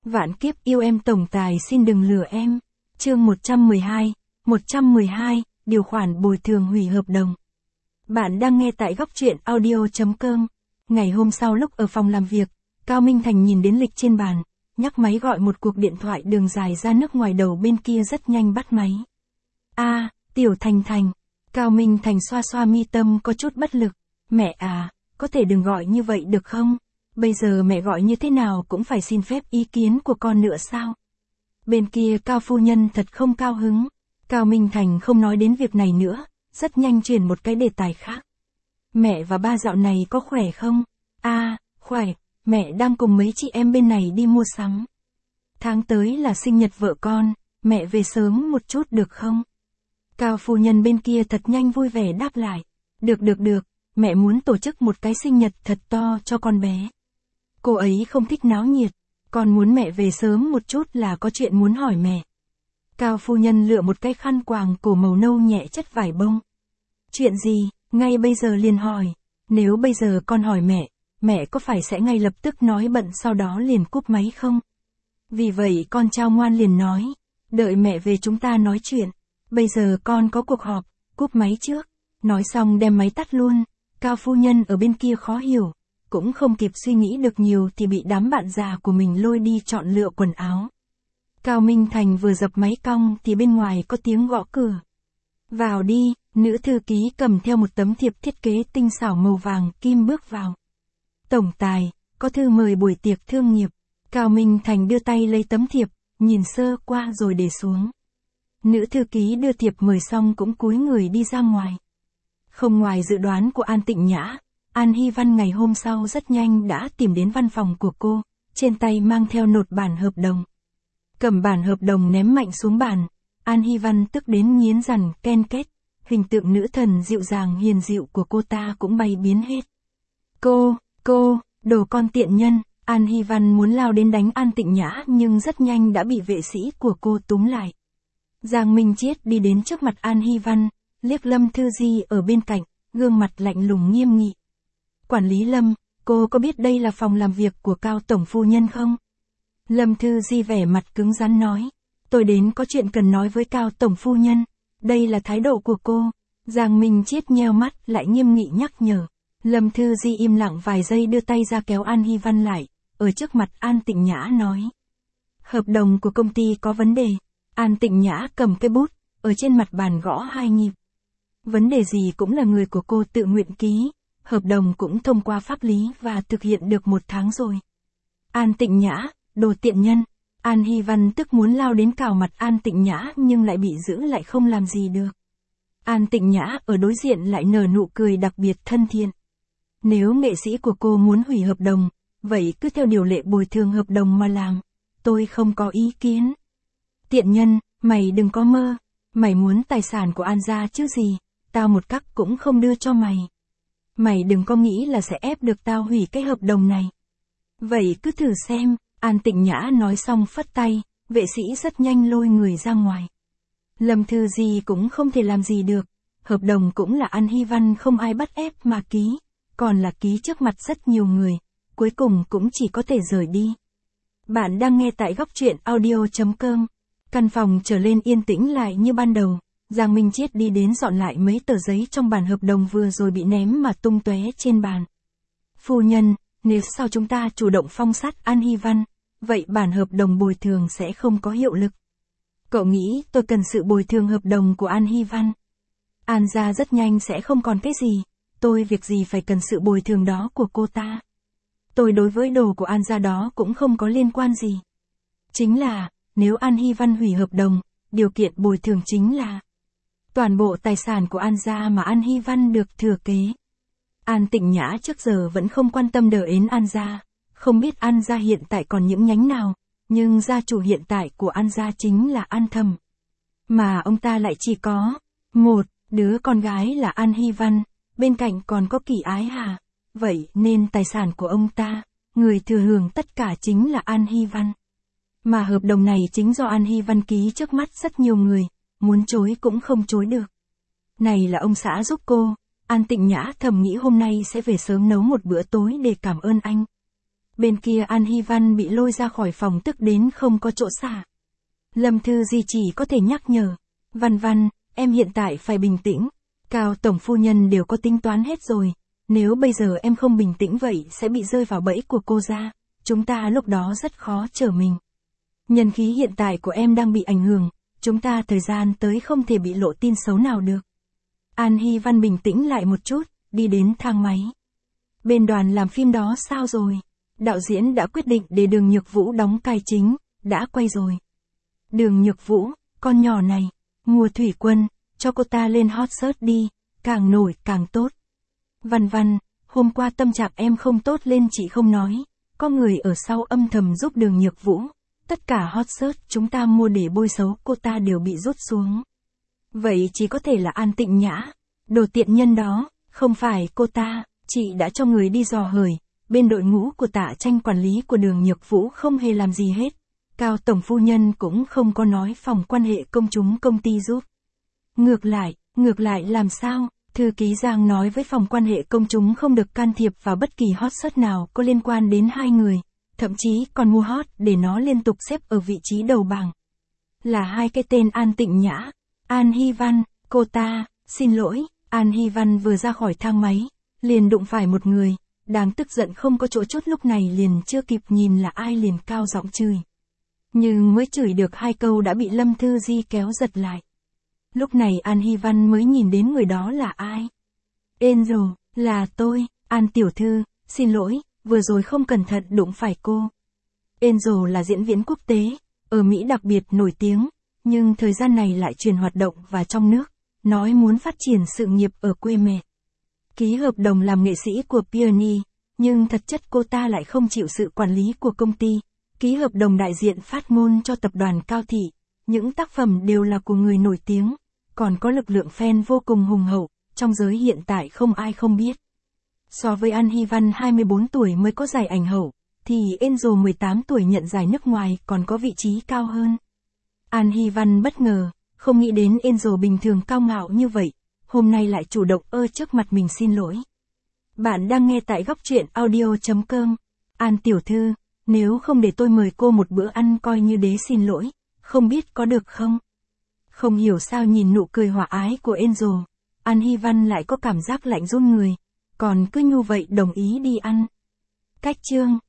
Vạn kiếp yêu em tổng tài xin đừng lừa em. Chương 112, điều khoản bồi thường hủy hợp đồng. Bạn đang nghe tại góc truyện audio.com. Ngày hôm sau lúc ở phòng làm việc, Cao Minh Thành nhìn đến lịch trên bàn, nhấc máy gọi một cuộc điện thoại đường dài ra nước ngoài, đầu bên kia rất nhanh bắt máy. Tiểu Thành Thành. Cao Minh Thành xoa xoa mi tâm có chút bất lực. Mẹ à, có thể đừng gọi như vậy được không? Bây giờ mẹ gọi như thế nào cũng phải xin phép ý kiến của con nữa sao? Bên kia Cao phu nhân thật không cao hứng. Cao Minh Thành không nói đến việc này nữa, rất nhanh chuyển một cái đề tài khác. Mẹ và ba dạo này có khỏe không? Khỏe, mẹ đang cùng mấy chị em bên này đi mua sắm. Tháng tới là sinh nhật vợ con, mẹ về sớm một chút được không? Cao phu nhân bên kia thật nhanh vui vẻ đáp lại. Được, mẹ muốn tổ chức một cái sinh nhật thật to cho con bé. Cô ấy không thích náo nhiệt, con muốn mẹ về sớm một chút là có chuyện muốn hỏi mẹ. Cao phu nhân lựa một cái khăn quàng cổ màu nâu nhẹ chất vải bông. Chuyện gì, ngay bây giờ liền hỏi. Nếu bây giờ con hỏi mẹ có phải sẽ ngay lập tức nói bận sau đó liền cúp máy không? Vì vậy con trao ngoan liền nói, đợi mẹ về chúng ta nói chuyện. Bây giờ con có cuộc họp, cúp máy trước. Nói xong đem máy tắt luôn. Cao phu nhân ở bên kia khó hiểu, cũng không kịp suy nghĩ được nhiều thì bị đám bạn già của mình lôi đi chọn lựa quần áo. Cao Minh Thành vừa dập máy cong thì bên ngoài có tiếng gõ cửa. Vào đi, nữ thư ký cầm theo một tấm thiệp thiết kế tinh xảo màu vàng kim bước vào. Tổng tài, có thư mời buổi tiệc thương nghiệp. Cao Minh Thành đưa tay lấy tấm thiệp, nhìn sơ qua rồi để xuống. Nữ thư ký đưa thiệp mời xong cũng cúi người đi ra ngoài. Không ngoài dự đoán của An Tịnh Nhã, An Hy Văn ngày hôm sau rất nhanh đã tìm đến văn phòng của cô, trên tay mang theo nốt bản hợp đồng. Cầm bản hợp đồng ném mạnh xuống bàn, An Hy Văn tức đến nghiến răng ken két, hình tượng nữ thần dịu dàng hiền dịu của cô ta cũng bay biến hết. Cô, đồ con tiện nhân. An Hy Văn muốn lao đến đánh An Tịnh Nhã nhưng rất nhanh đã bị vệ sĩ của cô túm lại. Giang Minh Chiết đi đến trước mặt An Hy Văn, liếc Lâm Thư Di ở bên cạnh, gương mặt lạnh lùng nghiêm nghị. Quản lý Lâm, cô có biết đây là phòng làm việc của Cao Tổng Phu Nhân không? Lâm Thư Di vẻ mặt cứng rắn nói. Tôi đến có chuyện cần nói với Cao Tổng Phu Nhân. Đây là thái độ của cô. Giang Minh Chiết nheo mắt lại nghiêm nghị nhắc nhở. Lâm Thư Di im lặng vài giây đưa tay ra kéo An Hy Văn lại, ở trước mặt An Tịnh Nhã nói. Hợp đồng của công ty có vấn đề. An Tịnh Nhã cầm cái bút, ở trên mặt bàn gõ 2 nhịp. Vấn đề gì cũng là người của cô tự nguyện ký, hợp đồng cũng thông qua pháp lý và thực hiện được 1 tháng rồi. An Tịnh Nhã, đồ tiện nhân. An Hy Văn tức muốn lao đến cào mặt An Tịnh Nhã nhưng lại bị giữ lại không làm gì được. An Tịnh Nhã ở đối diện lại nở nụ cười đặc biệt thân thiện. Nếu nghệ sĩ của cô muốn hủy hợp đồng, vậy cứ theo điều lệ bồi thường hợp đồng mà làm. Tôi không có ý kiến. Tiện nhân, mày đừng có mơ. Mày muốn tài sản của An gia chứ gì, tao một cắc cũng không đưa cho mày. Mày đừng có nghĩ là sẽ ép được tao hủy cái hợp đồng này. Vậy cứ thử xem. An Tịnh Nhã nói xong phất tay, vệ sĩ rất nhanh lôi người ra ngoài. Lâm Thư Di cũng không thể làm gì được. Hợp đồng cũng là An Hy Văn không ai bắt ép mà ký, còn là ký trước mặt rất nhiều người, cuối cùng cũng chỉ có thể rời đi. Bạn đang nghe tại góc truyện audio.com. Căn phòng trở lên yên tĩnh lại như ban đầu. Giang Minh Chiết đi đến dọn lại mấy tờ giấy trong bản hợp đồng vừa rồi bị ném mà tung tóe trên bàn. Phu nhân, nếu sau chúng ta chủ động phong sát An Hy Văn, vậy bản hợp đồng bồi thường sẽ không có hiệu lực. Cậu nghĩ tôi cần sự bồi thường hợp đồng của An Hy Văn? An gia rất nhanh sẽ không còn cái gì, tôi việc gì phải cần sự bồi thường đó của cô ta. Tôi đối với đồ của An gia đó cũng không có liên quan gì. Chính là, nếu An Hy Văn hủy hợp đồng, điều kiện bồi thường chính là toàn bộ tài sản của An gia mà An Hy Văn được thừa kế. An Tịnh Nhã trước giờ vẫn không quan tâm đến An gia, không biết An gia hiện tại còn những nhánh nào, nhưng gia chủ hiện tại của An gia chính là An Thầm. Mà ông ta lại chỉ có một đứa con gái là An Hy Văn, bên cạnh còn có Kỷ Ái Hà, vậy nên tài sản của ông ta, người thừa hưởng tất cả chính là An Hy Văn. Mà hợp đồng này chính do An Hy Văn ký trước mắt rất nhiều người, muốn chối cũng không chối được. Này là ông xã giúp cô. An Tịnh Nhã thầm nghĩ hôm nay sẽ về sớm nấu một bữa tối để cảm ơn anh. Bên kia An Hy Văn bị lôi ra khỏi phòng tức đến không có chỗ xả. Lâm Thư Di chỉ có thể nhắc nhở. Văn Văn, em hiện tại phải bình tĩnh. Cao tổng phu nhân đều có tính toán hết rồi. Nếu bây giờ em không bình tĩnh vậy sẽ bị rơi vào bẫy của cô ra. Chúng ta lúc đó rất khó trở mình. Nhân khí hiện tại của em đang bị ảnh hưởng. Chúng ta thời gian tới không thể bị lộ tin xấu nào được. An Hy Văn bình tĩnh lại một chút, đi đến thang máy. Bên đoàn làm phim đó sao rồi? Đạo diễn đã quyết định để Đường Nhược Vũ đóng vai chính, đã quay rồi. Đường Nhược Vũ, con nhỏ này, Mùa Thủy Quân, cho cô ta lên hot search đi, càng nổi càng tốt. Văn Văn, hôm qua tâm trạng em không tốt lên chị không nói, có người ở sau âm thầm giúp Đường Nhược Vũ. Tất cả hot search chúng ta mua để bôi xấu cô ta đều bị rút xuống. Vậy chỉ có thể là An Tịnh Nhã, đồ tiện nhân đó, không phải cô ta, chị đã cho người đi dò hời, bên đội ngũ của Tạ Tranh quản lý của Đường Nhược Vũ không hề làm gì hết. Cao tổng phu nhân cũng không có nói phòng quan hệ công chúng công ty giúp. Ngược lại làm sao? Thư ký Giang nói với phòng quan hệ công chúng không được can thiệp vào bất kỳ hot search nào có liên quan đến hai người, thậm chí còn mua hot để nó liên tục xếp ở vị trí đầu bảng. Là hai cái tên An Tịnh Nhã, An Hy Văn, cô ta, xin lỗi, An Hy Văn vừa ra khỏi thang máy, liền đụng phải một người, đang tức giận không có chỗ chốt lúc này liền chưa kịp nhìn là ai liền cao giọng chửi. Nhưng mới chửi được 2 câu đã bị Lâm Thư Di kéo giật lại. Lúc này An Hy Văn mới nhìn đến người đó là ai. Angel, là tôi, An tiểu thư, xin lỗi, vừa rồi không cẩn thận đụng phải cô. Angel là diễn viên quốc tế, ở Mỹ đặc biệt nổi tiếng, nhưng thời gian này lại chuyển hoạt động vào trong nước, nói muốn phát triển sự nghiệp ở quê mẹ. Ký hợp đồng làm nghệ sĩ của Peony, nhưng thật chất cô ta lại không chịu sự quản lý của công ty. Ký hợp đồng đại diện phát ngôn cho tập đoàn Cao Thị, những tác phẩm đều là của người nổi tiếng, còn có lực lượng fan vô cùng hùng hậu, trong giới hiện tại không ai không biết. So với An Hy Văn 24 tuổi mới có giải ảnh hậu, thì Angel 18 tuổi nhận giải nước ngoài còn có vị trí cao hơn. An Hy Văn bất ngờ, không nghĩ đến Angel bình thường cao ngạo như vậy, hôm nay lại chủ động trước mặt mình xin lỗi. Bạn đang nghe tại góc truyện audio.com. An tiểu thư, nếu không để tôi mời cô một bữa ăn coi như đế xin lỗi, không biết có được không? Không hiểu sao nhìn nụ cười hòa ái của Angel, An Hy Văn lại có cảm giác lạnh run người, còn cứ như vậy đồng ý đi ăn. Cách chương